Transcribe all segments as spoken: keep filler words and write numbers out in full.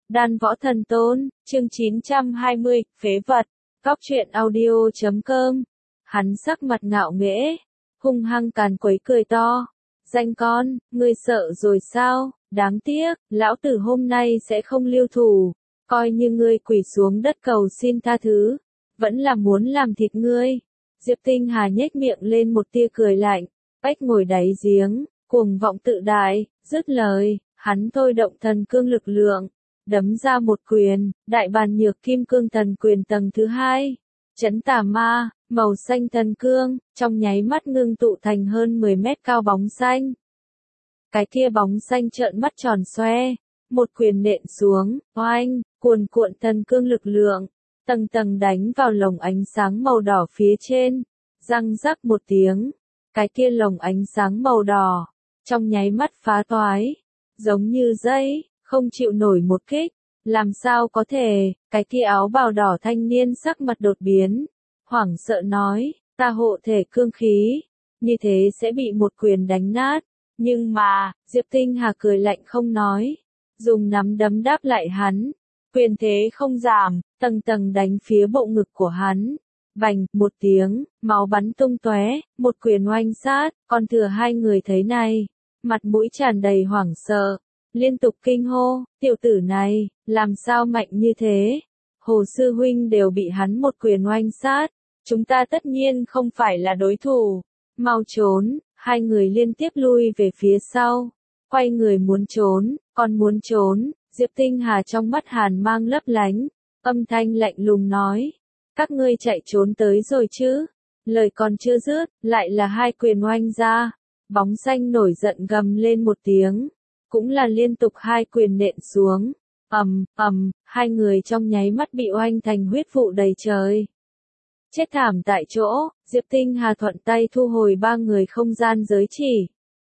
Đan Võ Thần Tôn, chương chín trăm hai mươi, phế vật, Cóc truyện audio chấm com. Hắn sắc mặt ngạo nghễ, hung hăng càn quấy cười to. Danh con, ngươi sợ rồi sao? Đáng tiếc, lão tử hôm nay sẽ không lưu thủ. Coi như ngươi quỳ xuống đất cầu xin tha thứ, vẫn là muốn làm thịt ngươi. Diệp Tinh Hà nhếch miệng lên một tia cười lạnh, bách ngồi đáy giếng, cuồng vọng tự đại, dứt lời, hắn thôi động thần cương lực lượng, đấm ra một quyền, đại bàn nhược kim cương thần quyền tầng thứ hai, chấn tà ma, màu xanh thần cương, trong nháy mắt ngưng tụ thành hơn mười mét cao bóng xanh. Cái kia bóng xanh trợn mắt tròn xoe, một quyền nện xuống, oanh, cuồn cuộn thần cương lực lượng, tầng tầng đánh vào lồng ánh sáng màu đỏ phía trên, răng rắc một tiếng, cái kia lồng ánh sáng màu đỏ, trong nháy mắt phá toái, giống như dây, không chịu nổi một kích, làm sao có thể, cái kia áo bào đỏ thanh niên sắc mặt đột biến, hoảng sợ nói, ta hộ thể cương khí, như thế sẽ bị một quyền đánh nát, nhưng mà, Diệp Tinh Hà cười lạnh không nói, dùng nắm đấm đáp lại hắn, quyền thế không giảm, tầng tầng đánh phía bộ ngực của hắn. Bành, một tiếng, máu bắn tung tóe, một quyền oanh sát, còn thừa hai người thấy này, mặt mũi tràn đầy hoảng sợ, liên tục kinh hô, tiểu tử này, làm sao mạnh như thế? Hồ sư huynh đều bị hắn một quyền oanh sát, chúng ta tất nhiên không phải là đối thủ, mau trốn, hai người liên tiếp lui về phía sau, quay người muốn trốn, còn muốn trốn, Diệp Tinh Hà trong mắt hàn mang lấp lánh, âm thanh lạnh lùng nói. Các ngươi chạy trốn tới rồi chứ? Lời còn chưa dứt, lại là hai quyền oanh ra. Bóng xanh nổi giận gầm lên một tiếng. Cũng là liên tục hai quyền nện xuống. Ầm, ầm, hai người trong nháy mắt bị oanh thành huyết vụ đầy trời. Chết thảm tại chỗ, Diệp Tinh Hà thuận tay thu hồi ba người không gian giới chỉ.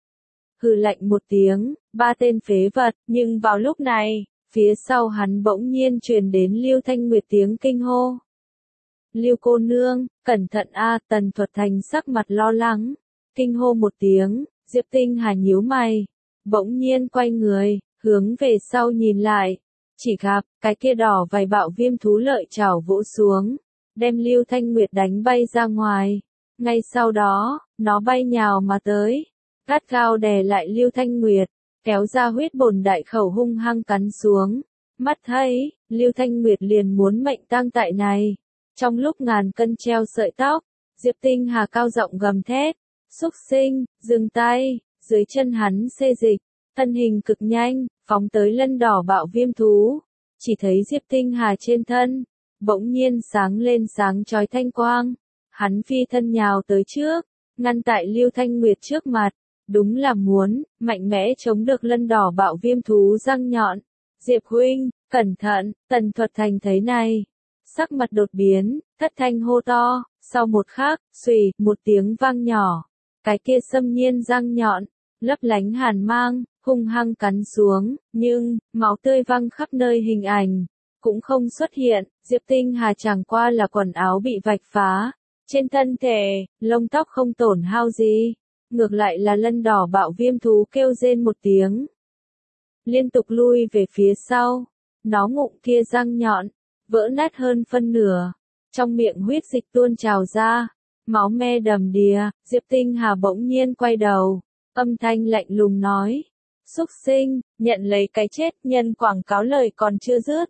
Hừ lạnh một tiếng, ba tên phế vật, nhưng vào lúc này, phía sau hắn bỗng nhiên truyền đến Lưu Thanh Nguyệt tiếng kinh hô. Lưu cô nương, cẩn thận a, Tần Thuật Thành sắc mặt lo lắng, kinh hô một tiếng, Diệp Tinh Hà nhíu mày, bỗng nhiên quay người, hướng về sau nhìn lại, chỉ gặp, cái kia đỏ vài bạo viêm thú lợi chảo vỗ xuống, đem Lưu Thanh Nguyệt đánh bay ra ngoài, ngay sau đó, nó bay nhào mà tới, gắt gao đè lại Lưu Thanh Nguyệt, kéo ra huyết bồn đại khẩu hung hăng cắn xuống, mắt thấy, Lưu Thanh Nguyệt liền muốn mệnh tang tại này. Trong lúc ngàn cân treo sợi tóc, Diệp Tinh Hà cao giọng gầm thét, xúc sinh, dừng tay, dưới chân hắn xê dịch, thân hình cực nhanh, phóng tới lân đỏ bạo viêm thú, chỉ thấy Diệp Tinh Hà trên thân, bỗng nhiên sáng lên sáng chói thanh quang, hắn phi thân nhào tới trước, ngăn tại Lưu Thanh Nguyệt trước mặt, đúng là muốn, mạnh mẽ chống được lân đỏ bạo viêm thú răng nhọn, Diệp huynh, cẩn thận, Tần Thuật Thành thấy này. Sắc mặt đột biến, thất thanh hô to, sau một khắc, xùy, một tiếng vang nhỏ, cái kia xâm nhiên răng nhọn, lấp lánh hàn mang, hung hăng cắn xuống, nhưng, máu tươi văng khắp nơi hình ảnh, cũng không xuất hiện, Diệp Tinh Hà chẳng qua là quần áo bị vạch phá, trên thân thể, lông tóc không tổn hao gì, ngược lại là lân đỏ bạo viêm thú kêu rên một tiếng, liên tục lui về phía sau, nó ngụm kia răng nhọn, vỡ nát hơn phân nửa, trong miệng huyết dịch tuôn trào ra, máu me đầm đìa, Diệp Tinh Hà bỗng nhiên quay đầu, âm thanh lạnh lùng nói, xúc sinh, nhận lấy cái chết, nhân quảng cáo lời còn chưa dứt.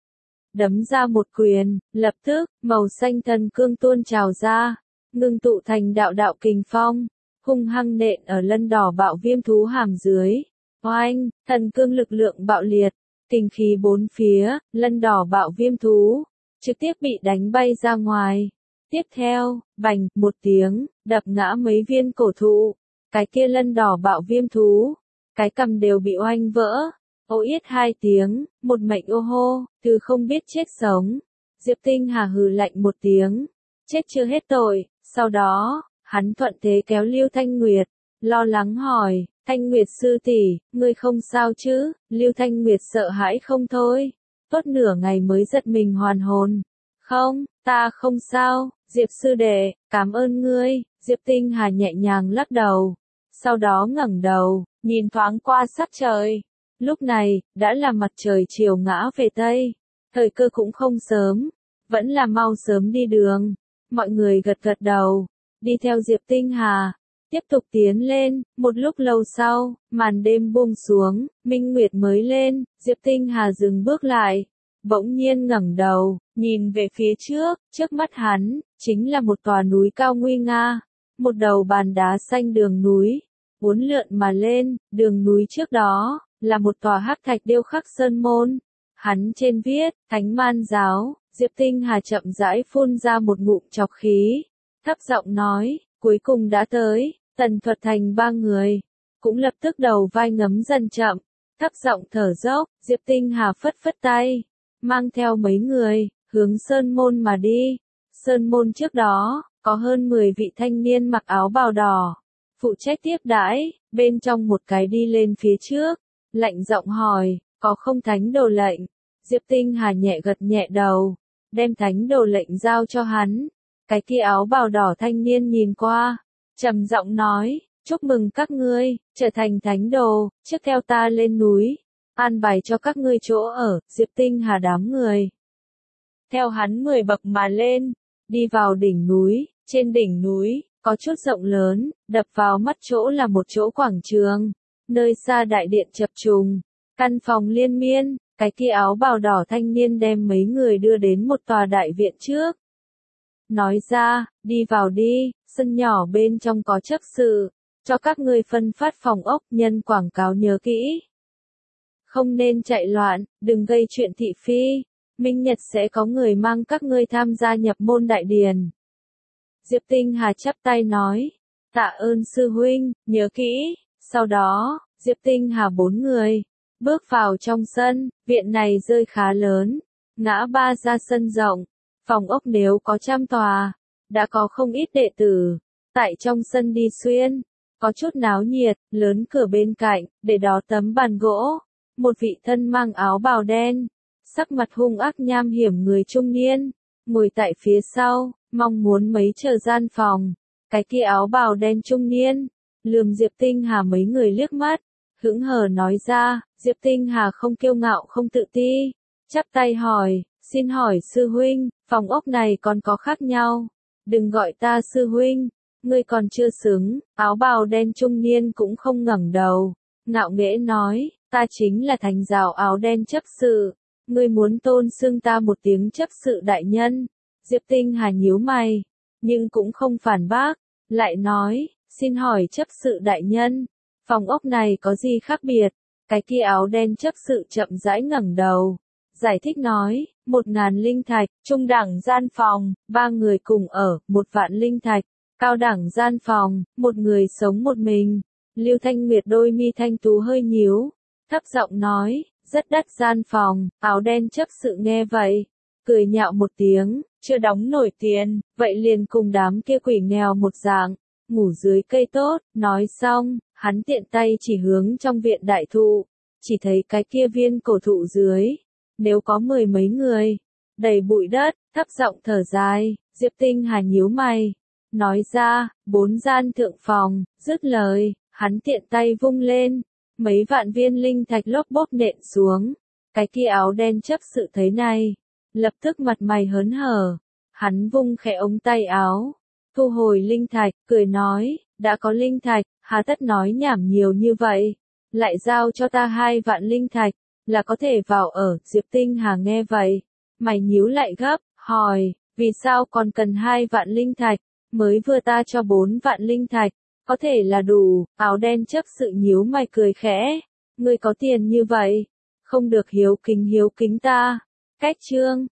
Đấm ra một quyền, lập tức, màu xanh thần cương tuôn trào ra, ngưng tụ thành đạo đạo kình phong, hung hăng nện ở lân đỏ bạo viêm thú hàm dưới, oanh, thần cương lực lượng bạo liệt. Kình khí bốn phía, lân đỏ bạo viêm thú, trực tiếp bị đánh bay ra ngoài. Tiếp theo, bành, một tiếng, đập ngã mấy viên cổ thụ. Cái kia lân đỏ bạo viêm thú, cái cầm đều bị oanh vỡ. Ô yết hai tiếng, một mệnh ô hô, từ không biết chết sống. Diệp Tinh Hà hừ lạnh một tiếng, chết chưa hết tội. Sau đó, hắn thuận thế kéo Lưu Thanh Nguyệt, lo lắng hỏi. Thanh Nguyệt sư tỷ, ngươi không sao chứ? Lưu Thanh Nguyệt sợ hãi không thôi, tốt nửa ngày mới giật mình hoàn hồn. Không, ta không sao, Diệp sư đệ, cảm ơn ngươi. Diệp Tinh Hà nhẹ nhàng lắc đầu, sau đó ngẩng đầu, nhìn thoáng qua sắc trời, Lúc này, đã là mặt trời chiều ngã về Tây. Thời cơ cũng không sớm, vẫn là mau sớm đi đường. Mọi người gật gật đầu, đi theo Diệp Tinh Hà, tiếp tục tiến lên. Một lúc lâu sau, màn đêm buông xuống, minh nguyệt mới lên, Diệp Tinh Hà dừng bước lại, bỗng nhiên ngẩng đầu, nhìn về phía trước, trước mắt hắn, chính là một tòa núi cao nguy nga, một đầu bàn đá xanh đường núi, uốn lượn mà lên, đường núi trước đó, là một tòa hắc thạch điêu khắc sơn môn. Hắn trên viết, Thánh Man Giáo. Diệp Tinh Hà chậm rãi phun ra một ngụm trọc khí, thấp giọng nói, cuối cùng đã tới. Tần Thuật Thành ba người, cũng lập tức đầu vai ngấm dần chậm, thấp giọng thở dốc. Diệp Tinh Hà phất phất tay, mang theo mấy người, hướng Sơn Môn mà đi. Sơn Môn trước đó, có hơn mười vị thanh niên mặc áo bào đỏ, phụ trách tiếp đãi. Bên trong một cái đi lên phía trước, lạnh giọng hỏi, có không thánh đồ lệnh? Diệp Tinh Hà nhẹ gật nhẹ đầu, đem thánh đồ lệnh giao cho hắn. Cái kia áo bào đỏ thanh niên nhìn qua, trầm giọng nói, chúc mừng các ngươi, trở thành thánh đồ, trước theo ta lên núi, an bài cho các ngươi chỗ ở. Diệp Tinh Hà đám người, theo hắn mười bậc mà lên, đi vào đỉnh núi. Trên đỉnh núi, có chút rộng lớn, đập vào mắt chỗ là một chỗ quảng trường, nơi xa đại điện chập trùng, căn phòng liên miên. Cái kia áo bào đỏ thanh niên đem mấy người đưa đến một tòa đại viện trước. Nói ra, đi vào đi, sân nhỏ bên trong có chấp sự, cho các ngươi phân phát phòng ốc. Nhân quảng cáo nhớ kỹ, không nên chạy loạn, đừng gây chuyện thị phi. Minh nhật sẽ có người mang các ngươi tham gia nhập môn đại điển. Diệp Tinh Hà chắp tay nói, tạ ơn sư huynh, nhớ kỹ. Sau đó, Diệp Tinh Hà bốn người bước vào trong sân. Viện này rơi khá lớn, ngã ba ra sân rộng, phòng ốc nếu có trăm tòa, đã có không ít đệ tử tại trong sân đi xuyên, có chút náo nhiệt. Lớn cửa bên cạnh, để đó tấm bàn gỗ, một vị thân mang áo bào đen, sắc mặt hung ác nham hiểm người trung niên, ngồi tại phía sau, mong muốn mấy chờ gian phòng. Cái kia áo bào đen trung niên, lườm Diệp Tinh Hà mấy người liếc mắt, hững hờ nói ra. Diệp Tinh Hà không kiêu ngạo không tự ti, chắp tay hỏi, xin hỏi sư huynh, phòng ốc này còn có khác nhau? Đừng gọi ta sư huynh, ngươi còn chưa xứng. Áo bào đen trung niên cũng không ngẩng đầu, ngạo nghễ nói, ta chính là Thánh Giáo áo đen chấp sự, ngươi muốn tôn xưng ta một tiếng chấp sự đại nhân. Diệp Tinh Hà nhíu mày, nhưng cũng không phản bác, lại nói, xin hỏi chấp sự đại nhân, phòng ốc này có gì khác biệt? Cái kia áo đen chấp sự chậm rãi ngẩng đầu, giải thích nói, một ngàn linh thạch, trung đẳng gian phòng, ba người cùng ở, một vạn linh thạch, cao đẳng gian phòng, một người sống một mình. Lưu Thanh Nguyệt đôi mi thanh tú hơi nhíu, thấp giọng nói, rất đắt gian phòng. Áo đen chấp sự nghe vậy, cười nhạo một tiếng, chưa đóng nổi tiền, vậy liền cùng đám kia quỷ nghèo một dạng, ngủ dưới cây tốt. Nói xong, hắn tiện tay chỉ hướng trong viện đại thụ, chỉ thấy cái kia viên cổ thụ dưới, nếu có mười mấy người, đầy bụi đất, thấp giọng thở dài. Diệp Tinh Hà nhíu mày, nói ra, bốn gian thượng phòng. Dứt lời, hắn tiện tay vung lên, mấy vạn viên linh thạch lốp bốp nện xuống. Cái kia áo đen chấp sự thấy này, lập tức mặt mày hớn hở, hắn vung khẽ ống tay áo, thu hồi linh thạch, cười nói, đã có linh thạch, hà tất nói nhảm nhiều như vậy, lại giao cho ta hai vạn linh thạch, là có thể vào ở. Diệp Tinh Hà nghe vậy, mày nhíu lại gấp, hỏi, vì sao còn cần hai vạn linh thạch, mới vừa ta cho bốn vạn linh thạch, có thể là đủ. Áo đen chấp sự nhíu mày cười khẽ, ngươi có tiền như vậy, không được hiếu kính hiếu kính ta. Cách chương